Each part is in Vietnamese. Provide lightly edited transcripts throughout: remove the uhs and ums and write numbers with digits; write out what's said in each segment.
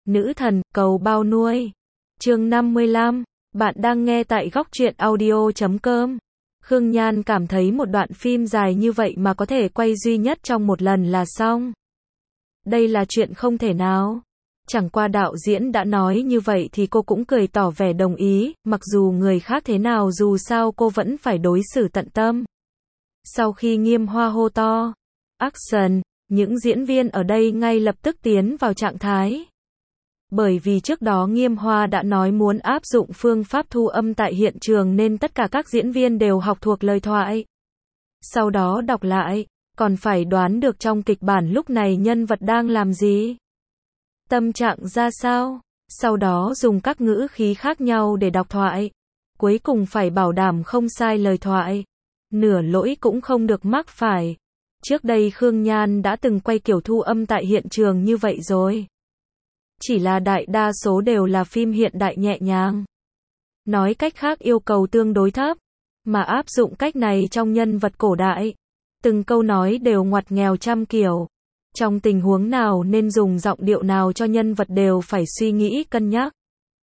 Nữ thần, cầu bao nuôi. Chương 55. Bạn đang nghe tại góc truyện audio.com. Khương Nhan cảm thấy một đoạn phim dài như vậy mà có thể quay duy nhất trong một lần là xong. Đây là chuyện không thể nào. Chẳng qua đạo diễn đã nói như vậy thì cô cũng cười tỏ vẻ đồng ý, mặc dù người khác thế nào dù sao cô vẫn phải đối xử tận tâm. Sau khi Nghiêm Hoa hô to, action, những diễn viên ở đây ngay lập tức tiến vào trạng thái. Bởi vì trước đó Nghiêm Hoa đã nói muốn áp dụng phương pháp thu âm tại hiện trường nên tất cả các diễn viên đều học thuộc lời thoại. Sau đó đọc lại, còn phải đoán được trong kịch bản lúc này nhân vật đang làm gì, tâm trạng ra sao, sau đó dùng các ngữ khí khác nhau để đọc thoại. Cuối cùng phải bảo đảm không sai lời thoại, nửa lỗi cũng không được mắc phải. Trước đây Khương Nhan đã từng quay kiểu thu âm tại hiện trường như vậy rồi. Chỉ là đại đa số đều là phim hiện đại nhẹ nhàng. Nói cách khác yêu cầu tương đối thấp, mà áp dụng cách này trong nhân vật cổ đại. Từng câu nói đều ngoặt nghèo trăm kiểu. Trong tình huống nào nên dùng giọng điệu nào cho nhân vật đều phải suy nghĩ cân nhắc.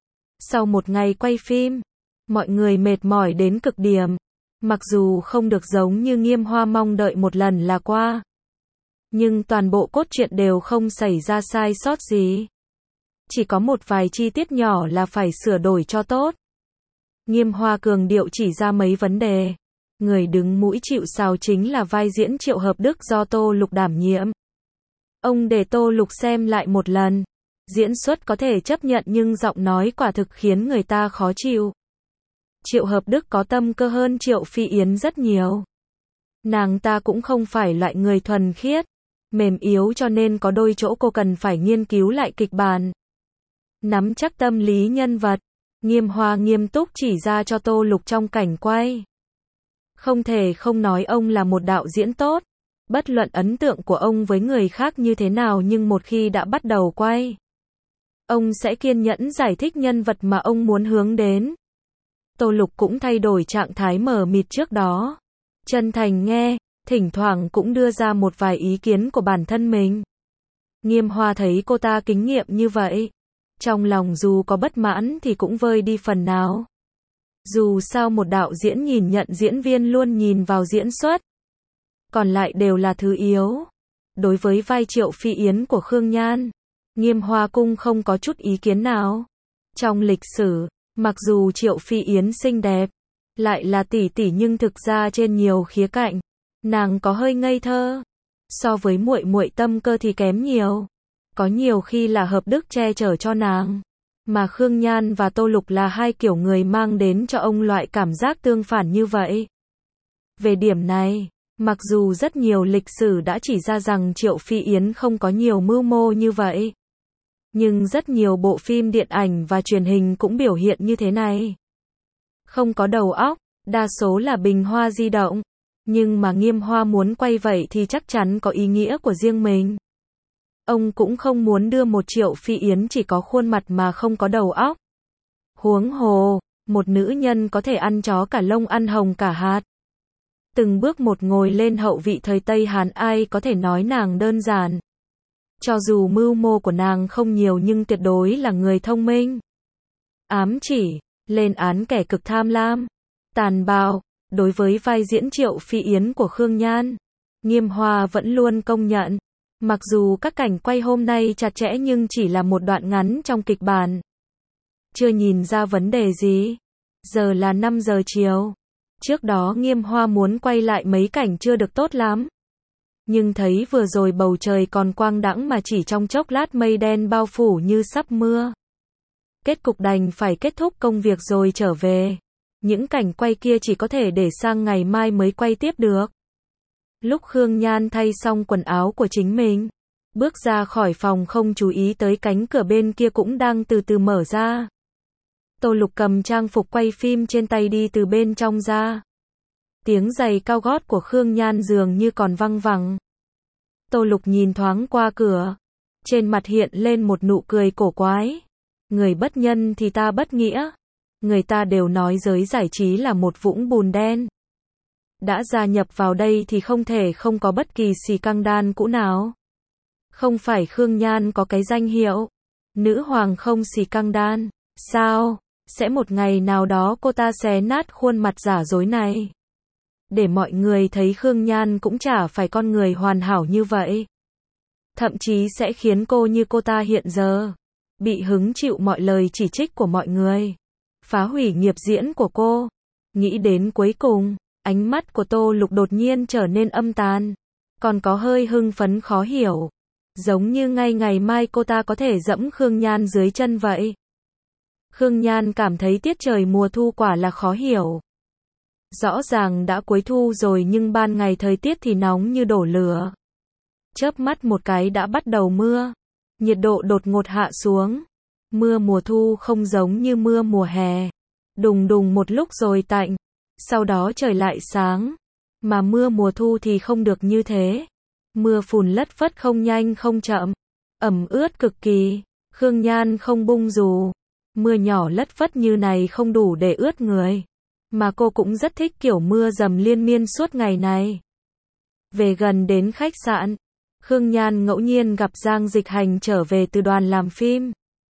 Sau một ngày quay phim, mọi người mệt mỏi đến cực điểm. Mặc dù không được giống như Nghiêm Hoa mong đợi một lần là qua, nhưng toàn bộ cốt truyện đều không xảy ra sai sót gì. Chỉ có một vài chi tiết nhỏ là phải sửa đổi cho tốt. Nghiêm Hoa cường điệu chỉ ra mấy vấn đề. Người đứng mũi chịu sào chính là vai diễn Triệu Hợp Đức do Tô Lục đảm nhiệm. Ông để Tô Lục xem lại một lần. Diễn xuất có thể chấp nhận nhưng giọng nói quả thực khiến người ta khó chịu. Triệu Hợp Đức có tâm cơ hơn Triệu Phi Yến rất nhiều. Nàng ta cũng không phải loại người thuần khiết, mềm yếu cho nên có đôi chỗ cô cần phải nghiên cứu lại kịch bản. Nắm chắc tâm lý nhân vật, Nghiêm Hoa nghiêm túc chỉ ra cho Tô Lục trong cảnh quay. Không thể không nói ông là một đạo diễn tốt. Bất luận ấn tượng của ông với người khác như thế nào nhưng một khi đã bắt đầu quay, ông sẽ kiên nhẫn giải thích nhân vật mà ông muốn hướng đến. Tô Lục cũng thay đổi trạng thái mờ mịt trước đó. Chân thành nghe, thỉnh thoảng cũng đưa ra một vài ý kiến của bản thân mình. Nghiêm Hoa thấy cô ta kinh nghiệm như vậy, trong lòng dù có bất mãn thì cũng vơi đi phần nào. Dù sao một đạo diễn nhìn nhận diễn viên luôn nhìn vào diễn xuất, còn lại đều là thứ yếu. Đối với vai Triệu Phi Yến của Khương Nhan, Nghiêm Hoa cung không có chút ý kiến nào. Trong lịch sử, mặc dù Triệu Phi Yến xinh đẹp, lại là tỷ tỷ nhưng thực ra trên nhiều khía cạnh, nàng có hơi ngây thơ. So với muội muội tâm cơ thì kém nhiều. Có nhiều khi là Hợp Đức che chở cho nàng. Mà Khương Nhan và Tô Lục là hai kiểu người mang đến cho ông loại cảm giác tương phản như vậy. Về điểm này, mặc dù rất nhiều lịch sử đã chỉ ra rằng Triệu Phi Yến không có nhiều mưu mô như vậy, nhưng rất nhiều bộ phim điện ảnh và truyền hình cũng biểu hiện như thế này. Không có đầu óc, đa số là bình hoa di động. Nhưng mà Nghiêm Hoa muốn quay vậy thì chắc chắn có ý nghĩa của riêng mình. Ông cũng không muốn đưa một Triệu Phi Yến chỉ có khuôn mặt mà không có đầu óc. Huống hồ, một nữ nhân có thể ăn chó cả lông ăn hồng cả hạt. Từng bước một ngồi lên hậu vị thời Tây Hán, ai có thể nói nàng đơn giản. Cho dù mưu mô của nàng không nhiều nhưng tuyệt đối là người thông minh. Ám chỉ, lên án kẻ cực tham lam, tàn bạo. Đối với vai diễn Triệu Phi Yến của Khương Nhan, Nghiêm Hoa vẫn luôn công nhận. Mặc dù các cảnh quay hôm nay chặt chẽ nhưng chỉ là một đoạn ngắn trong kịch bản. Chưa nhìn ra vấn đề gì. Giờ là 5 giờ chiều. Trước đó Nghiêm Hoa muốn quay lại mấy cảnh chưa được tốt lắm. Nhưng thấy vừa rồi bầu trời còn quang đãng mà chỉ trong chốc lát mây đen bao phủ như sắp mưa. Kết cục đành phải kết thúc công việc rồi trở về. Những cảnh quay kia chỉ có thể để sang ngày mai mới quay tiếp được. Lúc Khương Nhan thay xong quần áo của chính mình, bước ra khỏi phòng không chú ý tới cánh cửa bên kia cũng đang từ từ mở ra. Tô Lục cầm trang phục quay phim trên tay đi từ bên trong ra. Tiếng giày cao gót của Khương Nhan dường như còn văng vẳng. Tô Lục nhìn thoáng qua cửa, trên mặt hiện lên một nụ cười cổ quái. Người bất nhân thì ta bất nghĩa. Người ta đều nói giới giải trí là một vũng bùn đen. Đã gia nhập vào đây thì không thể không có bất kỳ xì căng đan cũ nào. Không phải Khương Nhan có cái danh hiệu, Nữ hoàng không xì căng đan. Sao? Sẽ một ngày nào đó cô ta xé nát khuôn mặt giả dối này. Để mọi người thấy Khương Nhan cũng chả phải con người hoàn hảo như vậy. Thậm chí sẽ khiến cô như cô ta hiện giờ. Bị hứng chịu mọi lời chỉ trích của mọi người. Phá hủy nghiệp diễn của cô. Nghĩ đến cuối cùng, ánh mắt của Tô Lục đột nhiên trở nên âm tàn. Còn có hơi hưng phấn khó hiểu. Giống như ngay ngày mai cô ta có thể dẫm Khương Nhan dưới chân vậy. Khương Nhan cảm thấy tiết trời mùa thu quả là khó hiểu. Rõ ràng đã cuối thu rồi nhưng ban ngày thời tiết thì nóng như đổ lửa. Chớp mắt một cái đã bắt đầu mưa. Nhiệt độ đột ngột hạ xuống. Mưa mùa thu không giống như mưa mùa hè. Đùng đùng một lúc rồi tạnh. Sau đó trời lại sáng. Mà mưa mùa thu thì không được như thế. Mưa phùn lất phất không nhanh không chậm. Ẩm ướt cực kỳ. Khương Nhan không bung dù. Mưa nhỏ lất phất như này không đủ để ướt người. Mà cô cũng rất thích kiểu mưa dầm liên miên suốt ngày này. Về gần đến khách sạn, Khương Nhan ngẫu nhiên gặp Giang Dịch Hành trở về từ đoàn làm phim.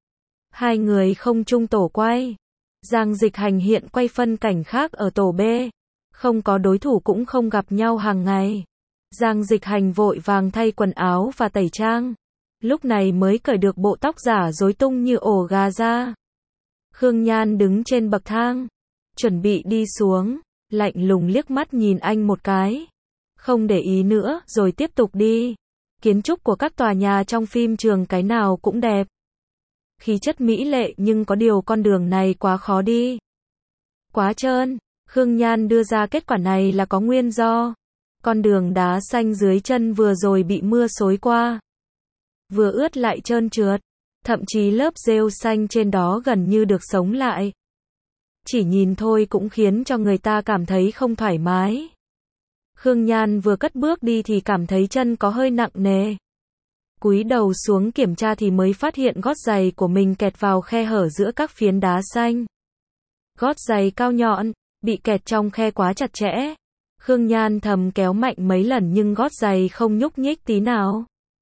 Hai người không chung tổ quay. Giang Dịch Hành hiện quay phân cảnh khác ở tổ B. Không có đối thủ cũng không gặp nhau hàng ngày. Giang Dịch Hành vội vàng thay quần áo và tẩy trang. Lúc này mới cởi được bộ tóc giả rối tung như ổ gà ra. Khương Nhan đứng trên bậc thang. Chuẩn bị đi xuống. Lạnh lùng liếc mắt nhìn anh một cái. Không để ý nữa, rồi tiếp tục đi. Kiến trúc của các tòa nhà trong phim trường cái nào cũng đẹp. Khí chất mỹ lệ nhưng có điều con đường này quá khó đi. Quá trơn. Khương Nhan đưa ra kết quả này là có nguyên do. Con đường đá xanh dưới chân vừa rồi bị mưa xối qua. Vừa ướt lại trơn trượt. Thậm chí lớp rêu xanh trên đó gần như được sống lại. Chỉ nhìn thôi cũng khiến cho người ta cảm thấy không thoải mái. Khương Nhan vừa cất bước đi thì cảm thấy chân có hơi nặng nề. Cúi đầu xuống kiểm tra thì mới phát hiện gót giày của mình kẹt vào khe hở giữa các phiến đá xanh. Gót giày cao nhọn, bị kẹt trong khe quá chặt chẽ. Khương Nhan thầm kéo mạnh mấy lần nhưng gót giày không nhúc nhích tí nào.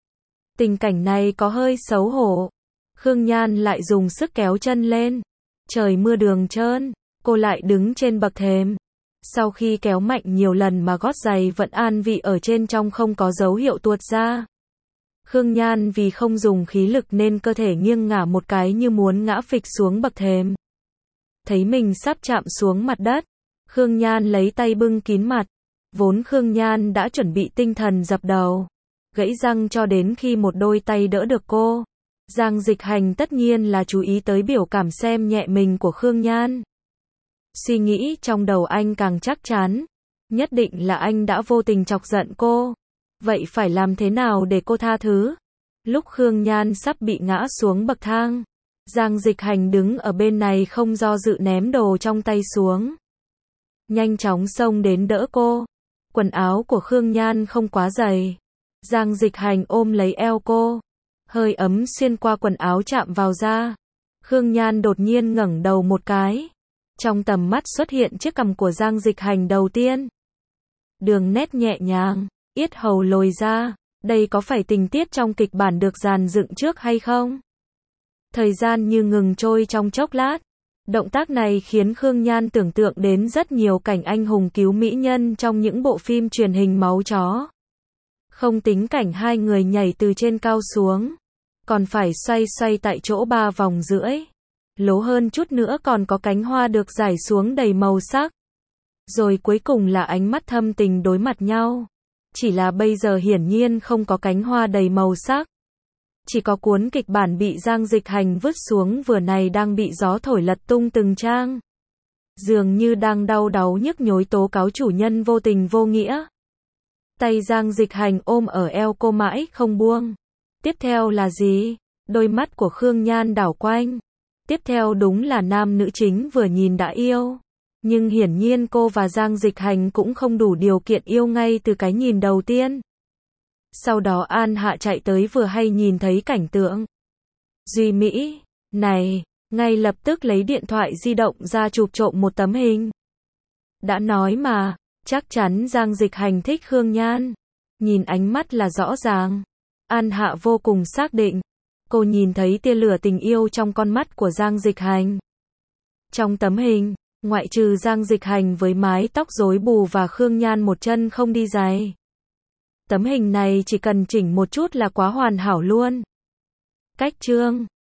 Tình cảnh này có hơi xấu hổ. Khương Nhan lại dùng sức kéo chân lên. Trời mưa đường trơn, cô lại đứng trên bậc thềm. Sau khi kéo mạnh nhiều lần mà gót giày vẫn an vị ở trên trong không có dấu hiệu tuột ra. Khương Nhan vì không dùng khí lực nên cơ thể nghiêng ngả một cái như muốn ngã phịch xuống bậc thềm. Thấy mình sắp chạm xuống mặt đất, Khương Nhan lấy tay bưng kín mặt. Vốn Khương Nhan đã chuẩn bị tinh thần dập đầu, gãy răng cho đến khi một đôi tay đỡ được cô. Giang Dịch Hành tất nhiên là chú ý tới biểu cảm xem nhẹ mình của Khương Nhan. Suy nghĩ trong đầu anh càng chắc chắn. Nhất định là anh đã vô tình chọc giận cô. Vậy phải làm thế nào để cô tha thứ? Lúc Khương Nhan sắp bị ngã xuống bậc thang, Giang Dịch Hành đứng ở bên này không do dự ném đồ trong tay xuống. Nhanh chóng xông đến đỡ cô. Quần áo của Khương Nhan không quá dày. Giang Dịch Hành ôm lấy eo cô. Hơi ấm xuyên qua quần áo chạm vào da. Khương Nhan đột nhiên ngẩng đầu một cái. Trong tầm mắt xuất hiện chiếc cằm của Giang Dịch Hành đầu tiên. Đường nét nhẹ nhàng, yết hầu lồi ra. Đây có phải tình tiết trong kịch bản được dàn dựng trước hay không? Thời gian như ngừng trôi trong chốc lát. Động tác này khiến Khương Nhan tưởng tượng đến rất nhiều cảnh anh hùng cứu mỹ nhân trong những bộ phim truyền hình máu chó. Không tính cảnh hai người nhảy từ trên cao xuống, còn phải xoay xoay tại chỗ 3 vòng rưỡi. Lố hơn chút nữa còn có cánh hoa được rải xuống đầy màu sắc. Rồi cuối cùng là ánh mắt thâm tình đối mặt nhau. Chỉ là bây giờ hiển nhiên không có cánh hoa đầy màu sắc. Chỉ có cuốn kịch bản bị Giang Dịch Hành vứt xuống vừa này đang bị gió thổi lật tung từng trang. Dường như đang đau đáu nhức nhối tố cáo chủ nhân vô tình vô nghĩa. Tay Giang Dịch Hành ôm ở eo cô mãi không buông. Tiếp theo là gì? Đôi mắt của Khương Nhan đảo quanh. Tiếp theo đúng là nam nữ chính vừa nhìn đã yêu. Nhưng hiển nhiên cô và Giang Dịch Hành cũng không đủ điều kiện yêu ngay từ cái nhìn đầu tiên. Sau đó An Hạ chạy tới vừa hay nhìn thấy cảnh tượng Duy Mỹ này, ngay lập tức lấy điện thoại di động ra chụp trộm một tấm hình. Đã nói mà, chắc chắn Giang Dịch Hành thích Khương Nhan. Nhìn ánh mắt là rõ ràng. An Hạ vô cùng xác định. Cô nhìn thấy tia lửa tình yêu trong con mắt của Giang Dịch Hành. Trong tấm hình, ngoại trừ Giang Dịch Hành với mái tóc rối bù và Khương Nhan một chân không đi giày. Tấm hình này chỉ cần chỉnh một chút là quá hoàn hảo luôn. Cách chương